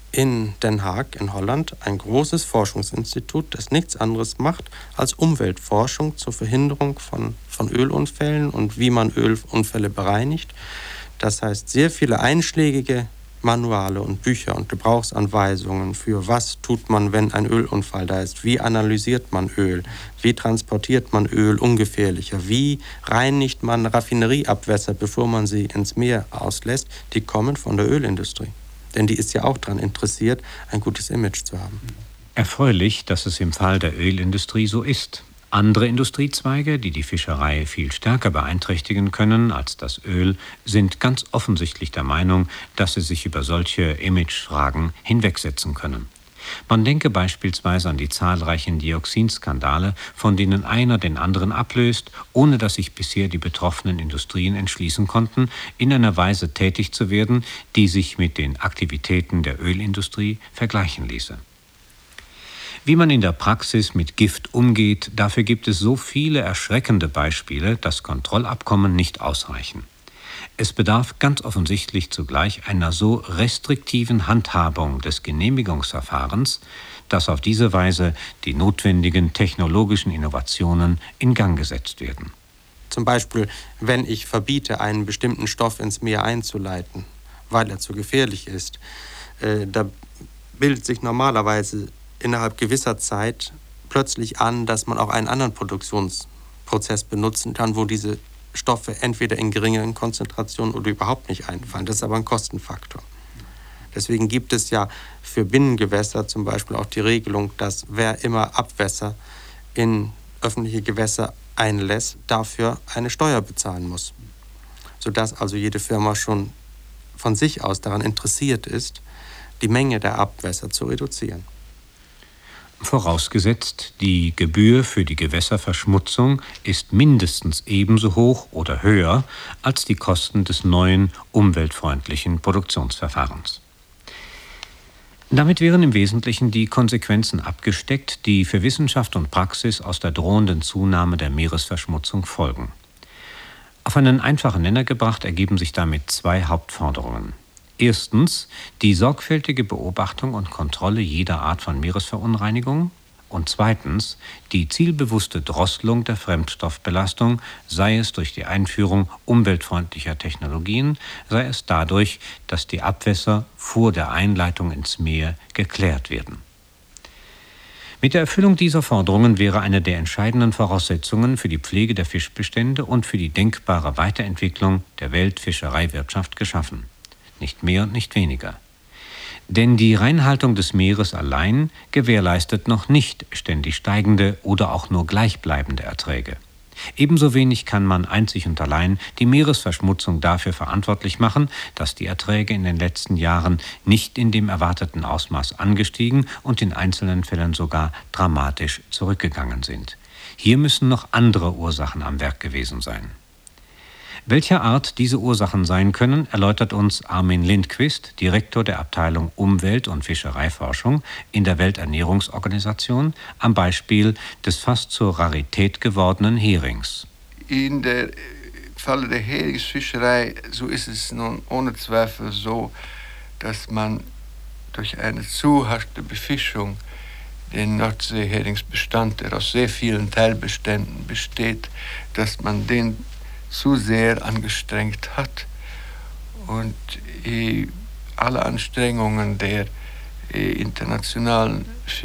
in Den Haag in Holland ein großes Forschungsinstitut, das nichts anderes macht als Umweltforschung zur Verhinderung von, von Ölunfällen und wie man Ölunfälle bereinigt. Das heißt, sehr viele einschlägige Manuale und Bücher und Gebrauchsanweisungen für was tut man, wenn ein Ölunfall da ist, wie analysiert man Öl, wie transportiert man Öl ungefährlicher, wie reinigt man Raffinerieabwässer, bevor man sie ins Meer auslässt, die kommen von der Ölindustrie. Denn die ist ja auch daran interessiert, ein gutes Image zu haben. Erfreulich, dass es im Fall der Ölindustrie so ist. Andere Industriezweige, die die Fischerei viel stärker beeinträchtigen können als das Öl, sind ganz offensichtlich der Meinung, dass sie sich über solche Imagefragen hinwegsetzen können. Man denke beispielsweise an die zahlreichen Dioxinskandale, von denen einer den anderen ablöst, ohne dass sich bisher die betroffenen Industrien entschließen konnten, in einer Weise tätig zu werden, die sich mit den Aktivitäten der Ölindustrie vergleichen ließe. Wie man in der Praxis mit Gift umgeht, dafür gibt es so viele erschreckende Beispiele, dass Kontrollabkommen nicht ausreichen. Es bedarf ganz offensichtlich zugleich einer so restriktiven Handhabung des Genehmigungsverfahrens, dass auf diese Weise die notwendigen technologischen Innovationen in Gang gesetzt werden. Zum Beispiel, wenn ich verbiete, einen bestimmten Stoff ins Meer einzuleiten, weil er zu gefährlich ist, äh, da bildet sich normalerweise innerhalb gewisser Zeit plötzlich an, dass man auch einen anderen Produktionsprozess benutzen kann, wo diese Stoffe entweder in geringeren Konzentrationen oder überhaupt nicht einfallen. Das ist aber ein Kostenfaktor. Deswegen gibt es ja für Binnengewässer zum Beispiel auch die Regelung, dass wer immer Abwässer in öffentliche Gewässer einlässt, dafür eine Steuer bezahlen muss. Sodass also jede Firma schon von sich aus daran interessiert ist, die Menge der Abwässer zu reduzieren. Vorausgesetzt, die Gebühr für die Gewässerverschmutzung ist mindestens ebenso hoch oder höher als die Kosten des neuen, umweltfreundlichen Produktionsverfahrens. Damit wären im Wesentlichen die Konsequenzen abgesteckt, die für Wissenschaft und Praxis aus der drohenden Zunahme der Meeresverschmutzung folgen. Auf einen einfachen Nenner gebracht ergeben sich damit zwei Hauptforderungen. Erstens die sorgfältige Beobachtung und Kontrolle jeder Art von Meeresverunreinigung und zweitens die zielbewusste Drosselung der Fremdstoffbelastung, sei es durch die Einführung umweltfreundlicher Technologien, sei es dadurch, dass die Abwässer vor der Einleitung ins Meer geklärt werden. Mit der Erfüllung dieser Forderungen wäre eine der entscheidenden Voraussetzungen für die Pflege der Fischbestände und für die denkbare Weiterentwicklung der Weltfischereiwirtschaft geschaffen. Nicht mehr und nicht weniger. Denn die Reinhaltung des Meeres allein gewährleistet noch nicht ständig steigende oder auch nur gleichbleibende Erträge. Ebenso wenig kann man einzig und allein die Meeresverschmutzung dafür verantwortlich machen, dass die Erträge in den letzten Jahren nicht in dem erwarteten Ausmaß angestiegen und in einzelnen Fällen sogar dramatisch zurückgegangen sind. Hier müssen noch andere Ursachen am Werk gewesen sein. Welcher Art diese Ursachen sein können, erläutert uns Armin Lindqvist, Direktor der Abteilung Umwelt- und Fischereiforschung in der Welternährungsorganisation, am Beispiel des fast zur Rarität gewordenen Herings. In der Falle der Heringsfischerei, so ist es nun ohne Zweifel so, dass man durch eine zu harte Befischung den Nordseeheringsbestand, der aus sehr vielen Teilbeständen besteht, dass man den zu sehr angestrengt hat. Und äh, alle Anstrengungen der äh, internationalen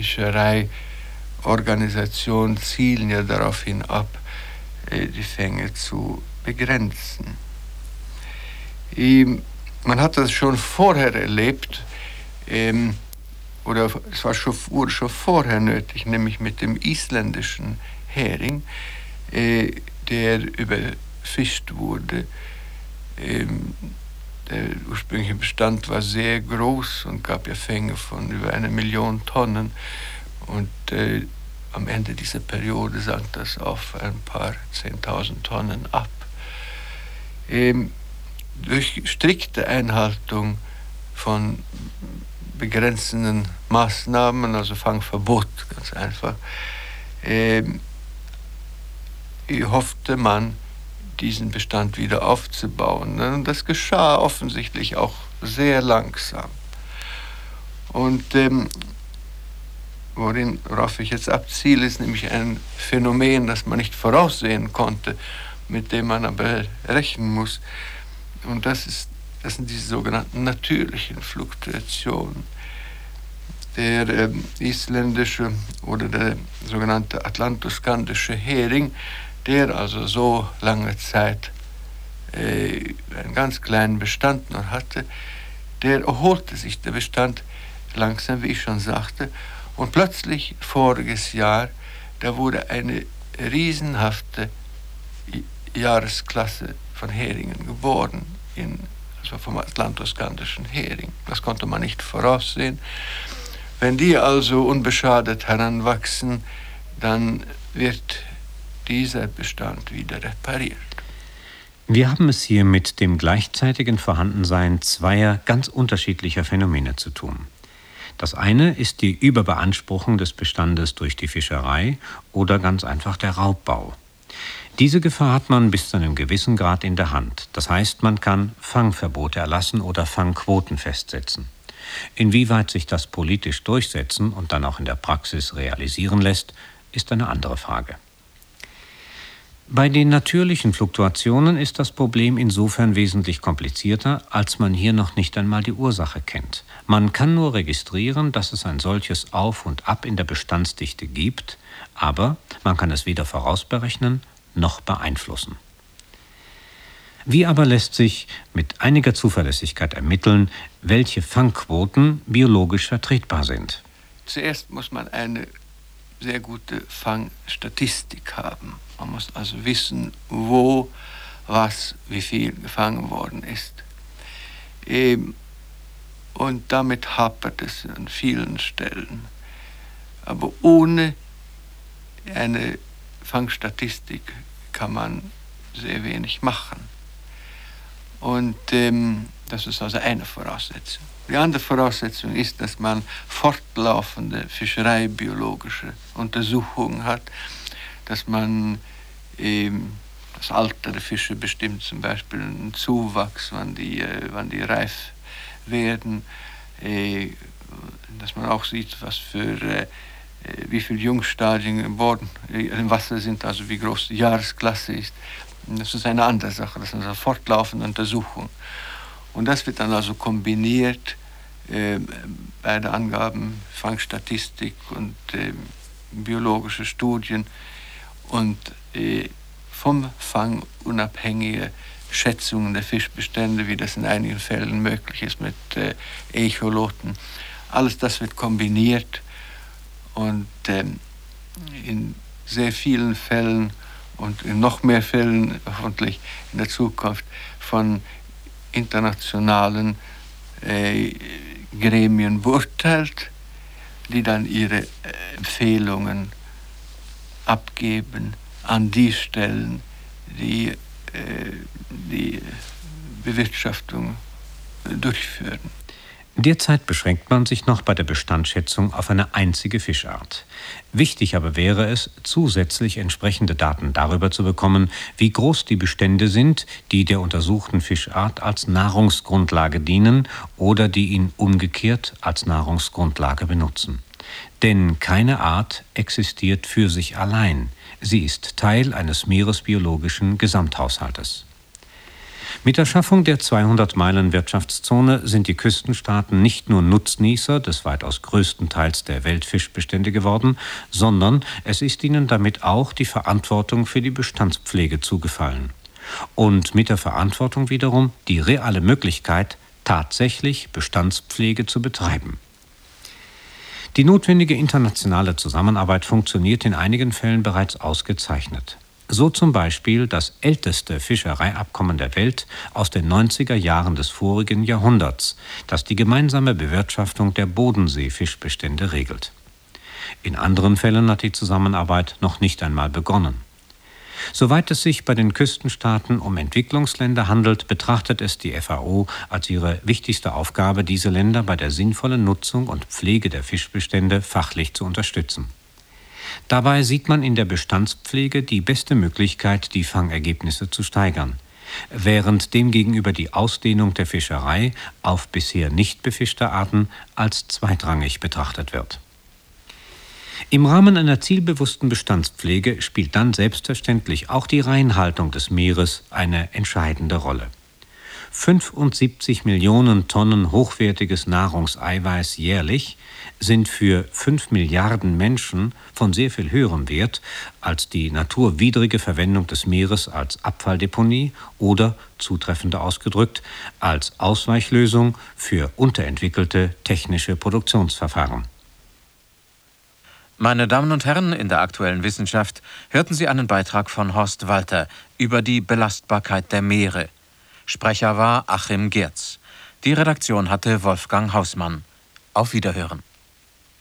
Fischereiorganisation zielen ja darauf hin ab, äh, die Fänge zu begrenzen. Äh, man hat das schon vorher erlebt, ähm, oder es war schon, wurde schon vorher nötig, nämlich mit dem isländischen Hering, äh, der über fischt wurde. Ähm, der ursprüngliche Bestand war sehr groß und gab ja Fänge von über eine Million Tonnen. Und äh, am Ende dieser Periode sank das auf ein paar zehntausend Tonnen ab. Ähm, durch strikte Einhaltung von begrenzenden Maßnahmen, also Fangverbot, ganz einfach, ähm, hoffte man, diesen Bestand wieder aufzubauen. Und das geschah offensichtlich auch sehr langsam. Und ähm, worin, worauf ich jetzt abziele, ist nämlich ein Phänomen, das man nicht voraussehen konnte, mit dem man aber rechnen muss. Und das, ist, das sind diese sogenannten natürlichen Fluktuationen. Der äh, isländische oder der sogenannte atlantoskandische Hering, der also so lange Zeit äh, einen ganz kleinen Bestand noch hatte, der erholte sich, der Bestand, langsam, wie ich schon sagte. Und plötzlich, voriges Jahr, da wurde eine riesenhafte Jahresklasse von Heringen geboren, in, also vom atlantoskandischen Hering. Das konnte man nicht voraussehen. Wenn die also unbeschadet heranwachsen, dann wird dieser Bestand wieder repariert. Wir haben es hier mit dem gleichzeitigen Vorhandensein zweier ganz unterschiedlicher Phänomene zu tun. Das eine ist die Überbeanspruchung des Bestandes durch die Fischerei oder ganz einfach der Raubbau. Diese Gefahr hat man bis zu einem gewissen Grad in der Hand. Das heißt, man kann Fangverbote erlassen oder Fangquoten festsetzen. Inwieweit sich das politisch durchsetzen und dann auch in der Praxis realisieren lässt, ist eine andere Frage. Bei den natürlichen Fluktuationen ist das Problem insofern wesentlich komplizierter, als man hier noch nicht einmal die Ursache kennt. Man kann nur registrieren, dass es ein solches Auf und Ab in der Bestandsdichte gibt, aber man kann es weder vorausberechnen noch beeinflussen. Wie aber lässt sich mit einiger Zuverlässigkeit ermitteln, welche Fangquoten biologisch vertretbar sind? Zuerst muss man eine sehr gute Fangstatistik haben. Man muss also wissen, wo, was, wie viel gefangen worden ist. Und damit hapert es an vielen Stellen. Aber ohne eine Fangstatistik kann man sehr wenig machen. Und ähm, das ist also eine Voraussetzung. Die andere Voraussetzung ist, dass man fortlaufende fischereibiologische Untersuchungen hat, dass man ähm, das Alter der Fische bestimmt, zum Beispiel einen Zuwachs, wann die, äh, wann die reif werden, äh, dass man auch sieht, was für, äh, wie viele Jungstadien im Boden, äh, im Wasser sind, also wie groß die Jahresklasse ist. Das ist eine andere Sache, das ist eine fortlaufende Untersuchung. Und das wird dann also kombiniert, äh, beide Angaben, Fangstatistik und äh, biologische Studien und äh, vom Fang unabhängige Schätzungen der Fischbestände, wie das in einigen Fällen möglich ist mit äh, Echoloten. Alles das wird kombiniert und äh, in sehr vielen Fällen und in noch mehr Fällen hoffentlich in der Zukunft von internationalen äh, Gremien beurteilt, die dann ihre äh, Empfehlungen abgeben an die Stellen, die äh, die Bewirtschaftung durchführen. Derzeit beschränkt man sich noch bei der Bestandsschätzung auf eine einzige Fischart. Wichtig aber wäre es, zusätzlich entsprechende Daten darüber zu bekommen, wie groß die Bestände sind, die der untersuchten Fischart als Nahrungsgrundlage dienen oder die ihn umgekehrt als Nahrungsgrundlage benutzen. Denn keine Art existiert für sich allein. Sie ist Teil eines meeresbiologischen Gesamthaushaltes. Mit der Schaffung der zweihundert-Meilen-Wirtschaftszone sind die Küstenstaaten nicht nur Nutznießer des weitaus größten Teils der Weltfischbestände geworden, sondern es ist ihnen damit auch die Verantwortung für die Bestandspflege zugefallen. Und mit der Verantwortung wiederum die reale Möglichkeit, tatsächlich Bestandspflege zu betreiben. Die notwendige internationale Zusammenarbeit funktioniert in einigen Fällen bereits ausgezeichnet. So zum Beispiel das älteste Fischereiabkommen der Welt aus den neunziger Jahren des vorigen Jahrhunderts, das die gemeinsame Bewirtschaftung der Bodenseefischbestände regelt. In anderen Fällen hat die Zusammenarbeit noch nicht einmal begonnen. Soweit es sich bei den Küstenstaaten um Entwicklungsländer handelt, betrachtet es die F A O als ihre wichtigste Aufgabe, diese Länder bei der sinnvollen Nutzung und Pflege der Fischbestände fachlich zu unterstützen. Dabei sieht man in der Bestandspflege die beste Möglichkeit, die Fangergebnisse zu steigern, während demgegenüber die Ausdehnung der Fischerei auf bisher nicht befischte Arten als zweitrangig betrachtet wird. Im Rahmen einer zielbewussten Bestandspflege spielt dann selbstverständlich auch die Reinhaltung des Meeres eine entscheidende Rolle. fünfundsiebzig Millionen Tonnen hochwertiges Nahrungseiweiß jährlich sind für fünf Milliarden Menschen von sehr viel höherem Wert als die naturwidrige Verwendung des Meeres als Abfalldeponie oder, zutreffender ausgedrückt, als Ausweichlösung für unterentwickelte technische Produktionsverfahren. Meine Damen und Herren, in der aktuellen Wissenschaft hörten Sie einen Beitrag von Horst Walter über die Belastbarkeit der Meere. Sprecher war Achim Geertz. Die Redaktion hatte Wolfgang Hausmann. Auf Wiederhören.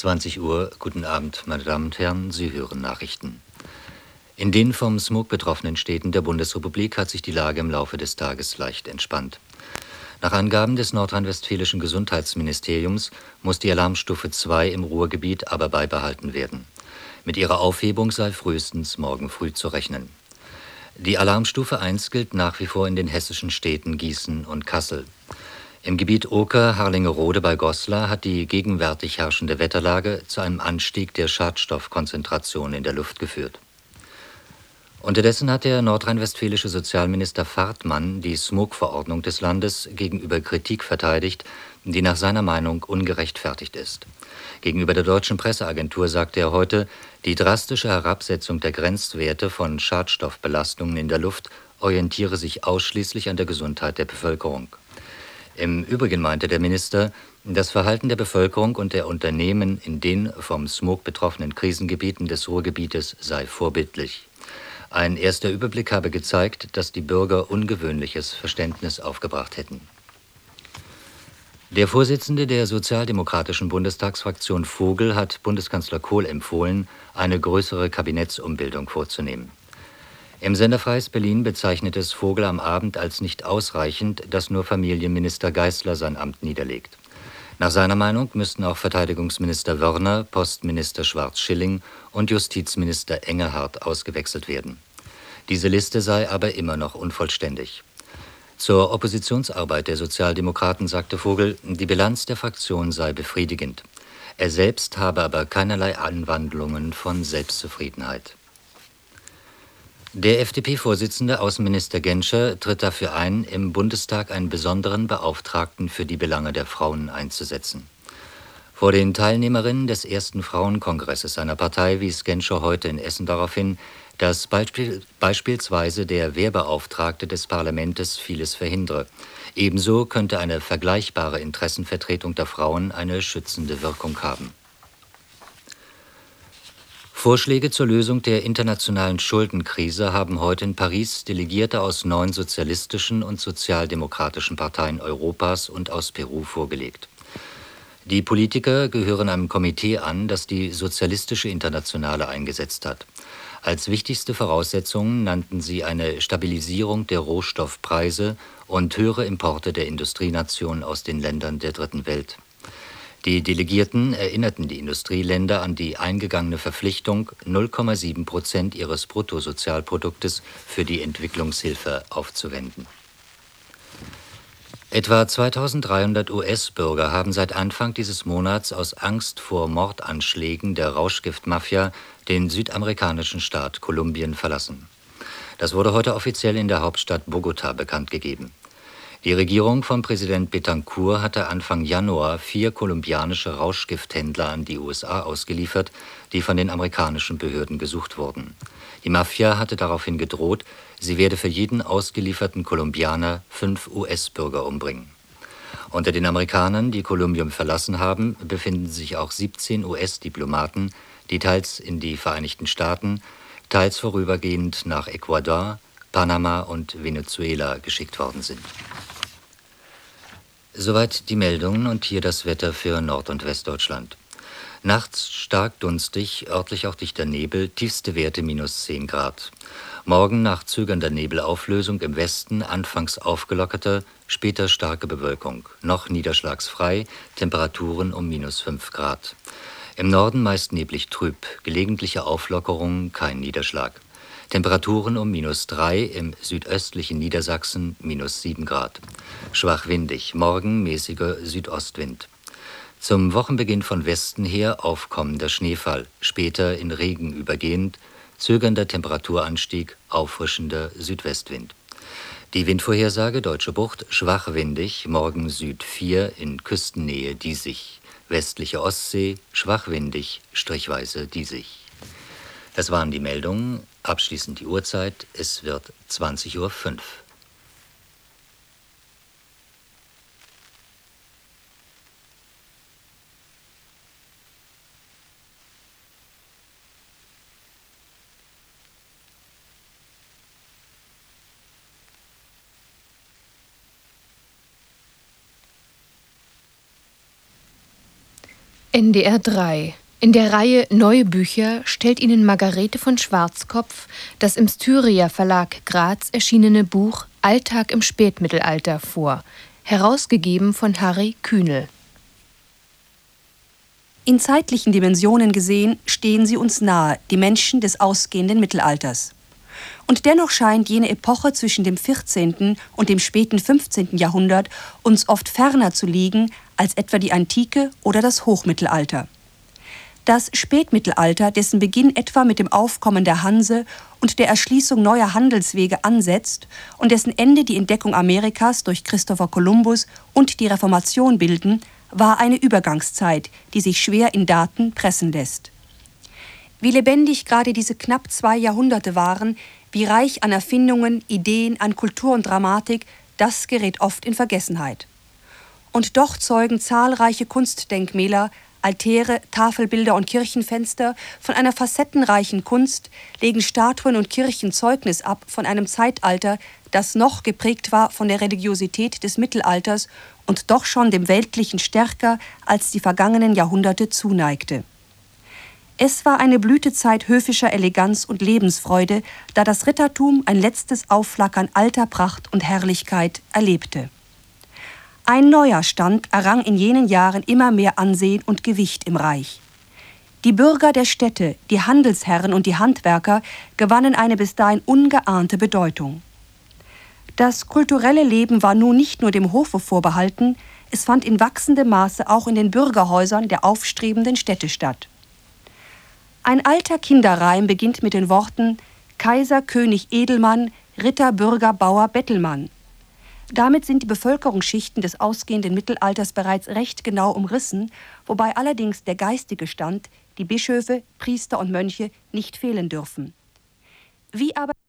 zwanzig Uhr, guten Abend, meine Damen und Herren, Sie hören Nachrichten. In den vom Smog betroffenen Städten der Bundesrepublik hat sich die Lage im Laufe des Tages leicht entspannt. Nach Angaben des nordrhein-westfälischen Gesundheitsministeriums muss die Alarmstufe zwei im Ruhrgebiet aber beibehalten werden. Mit ihrer Aufhebung sei frühestens morgen früh zu rechnen. Die Alarmstufe eins gilt nach wie vor in den hessischen Städten Gießen und Kassel. Im Gebiet Oker-Harlingerode bei Goslar hat die gegenwärtig herrschende Wetterlage zu einem Anstieg der Schadstoffkonzentration in der Luft geführt. Unterdessen hat der nordrhein-westfälische Sozialminister Fartmann die Smogverordnung des Landes gegenüber Kritik verteidigt, die nach seiner Meinung ungerechtfertigt ist. Gegenüber der deutschen Presseagentur sagte er heute, die drastische Herabsetzung der Grenzwerte von Schadstoffbelastungen in der Luft orientiere sich ausschließlich an der Gesundheit der Bevölkerung. Im Übrigen meinte der Minister, das Verhalten der Bevölkerung und der Unternehmen in den vom Smog betroffenen Krisengebieten des Ruhrgebietes sei vorbildlich. Ein erster Überblick habe gezeigt, dass die Bürger ungewöhnliches Verständnis aufgebracht hätten. Der Vorsitzende der sozialdemokratischen Bundestagsfraktion Vogel hat Bundeskanzler Kohl empfohlen, eine größere Kabinettsumbildung vorzunehmen. Im Sender Freies Berlin bezeichnete es Vogel am Abend als nicht ausreichend, dass nur Familienminister Geisler sein Amt niederlegt. Nach seiner Meinung müssten auch Verteidigungsminister Wörner, Postminister Schwarz-Schilling und Justizminister Engelhardt ausgewechselt werden. Diese Liste sei aber immer noch unvollständig. Zur Oppositionsarbeit der Sozialdemokraten sagte Vogel, die Bilanz der Fraktion sei befriedigend. Er selbst habe aber keinerlei Anwandlungen von Selbstzufriedenheit. Der F D P-Vorsitzende Außenminister Genscher tritt dafür ein, im Bundestag einen besonderen Beauftragten für die Belange der Frauen einzusetzen. Vor den Teilnehmerinnen des ersten Frauenkongresses seiner Partei wies Genscher heute in Essen darauf hin, dass beispiel, beispielsweise der Wehrbeauftragte des Parlaments vieles verhindere. Ebenso könnte eine vergleichbare Interessenvertretung der Frauen eine schützende Wirkung haben. Vorschläge zur Lösung der internationalen Schuldenkrise haben heute in Paris Delegierte aus neun sozialistischen und sozialdemokratischen Parteien Europas und aus Peru vorgelegt. Die Politiker gehören einem Komitee an, das die Sozialistische Internationale eingesetzt hat. Als wichtigste Voraussetzungen nannten sie eine Stabilisierung der Rohstoffpreise und höhere Importe der Industrienationen aus den Ländern der Dritten Welt. Die Delegierten erinnerten die Industrieländer an die eingegangene Verpflichtung, null Komma sieben Prozent ihres Bruttosozialproduktes für die Entwicklungshilfe aufzuwenden. Etwa zweitausenddreihundert U S-Bürger haben seit Anfang dieses Monats aus Angst vor Mordanschlägen der Rauschgiftmafia den südamerikanischen Staat Kolumbien verlassen. Das wurde heute offiziell in der Hauptstadt Bogotá bekannt gegeben. Die Regierung von Präsident Betancourt hatte Anfang Januar vier kolumbianische Rauschgifthändler an die U S A ausgeliefert, die von den amerikanischen Behörden gesucht wurden. Die Mafia hatte daraufhin gedroht, sie werde für jeden ausgelieferten Kolumbianer fünf U S-Bürger umbringen. Unter den Amerikanern, die Kolumbien verlassen haben, befinden sich auch siebzehn U S-Diplomaten, die teils in die Vereinigten Staaten, teils vorübergehend nach Ecuador, Panama und Venezuela geschickt worden sind. Soweit die Meldungen und hier das Wetter für Nord- und Westdeutschland. Nachts stark dunstig, örtlich auch dichter Nebel, tiefste Werte minus zehn Grad. Morgen nach zögernder Nebelauflösung im Westen, anfangs aufgelockerter, später starke Bewölkung. Noch niederschlagsfrei, Temperaturen um minus fünf Grad. Im Norden meist neblig trüb, gelegentliche Auflockerung, kein Niederschlag. Temperaturen um minus drei, im südöstlichen Niedersachsen minus sieben Grad. Schwach windig, morgen mäßiger Südostwind. Zum Wochenbeginn von Westen her aufkommender Schneefall, später in Regen übergehend, zögernder Temperaturanstieg, auffrischender Südwestwind. Die Windvorhersage Deutsche Bucht schwach windig, morgen Süd vier, in Küstennähe diesig. Westliche Ostsee schwach windig, strichweise diesig. Das waren die Meldungen. Abschließend die Uhrzeit. Es wird zwanzig Uhr fünf. N D R drei. In der Reihe Neue Bücher stellt Ihnen Margarete von Schwarzkopf das im Styria Verlag Graz erschienene Buch Alltag im Spätmittelalter vor, herausgegeben von Harry Kühnel. In zeitlichen Dimensionen gesehen stehen sie uns nahe, die Menschen des ausgehenden Mittelalters. Und dennoch scheint jene Epoche zwischen dem vierzehnten und dem späten fünfzehnten Jahrhundert uns oft ferner zu liegen als etwa die Antike oder das Hochmittelalter. Das Spätmittelalter, dessen Beginn etwa mit dem Aufkommen der Hanse und der Erschließung neuer Handelswege ansetzt und dessen Ende die Entdeckung Amerikas durch Christopher Columbus und die Reformation bilden, war eine Übergangszeit, die sich schwer in Daten pressen lässt. Wie lebendig gerade diese knapp zwei Jahrhunderte waren, wie reich an Erfindungen, Ideen, an Kultur und Dramatik, das gerät oft in Vergessenheit. Und doch zeugen zahlreiche Kunstdenkmäler, Altäre, Tafelbilder und Kirchenfenster von einer facettenreichen Kunst, legen Statuen und Kirchen Zeugnis ab von einem Zeitalter, das noch geprägt war von der Religiosität des Mittelalters und doch schon dem Weltlichen stärker als die vergangenen Jahrhunderte zuneigte. Es war eine Blütezeit höfischer Eleganz und Lebensfreude, da das Rittertum ein letztes Aufflackern alter Pracht und Herrlichkeit erlebte. Ein neuer Stand errang in jenen Jahren immer mehr Ansehen und Gewicht im Reich. Die Bürger der Städte, die Handelsherren und die Handwerker gewannen eine bis dahin ungeahnte Bedeutung. Das kulturelle Leben war nun nicht nur dem Hofe vorbehalten, es fand in wachsendem Maße auch in den Bürgerhäusern der aufstrebenden Städte statt. Ein alter Kinderreim beginnt mit den Worten Kaiser, König, Edelmann, Ritter, Bürger, Bauer, Bettelmann. Damit sind die Bevölkerungsschichten des ausgehenden Mittelalters bereits recht genau umrissen, wobei allerdings der geistige Stand, die Bischöfe, Priester und Mönche nicht fehlen dürfen. Wie aber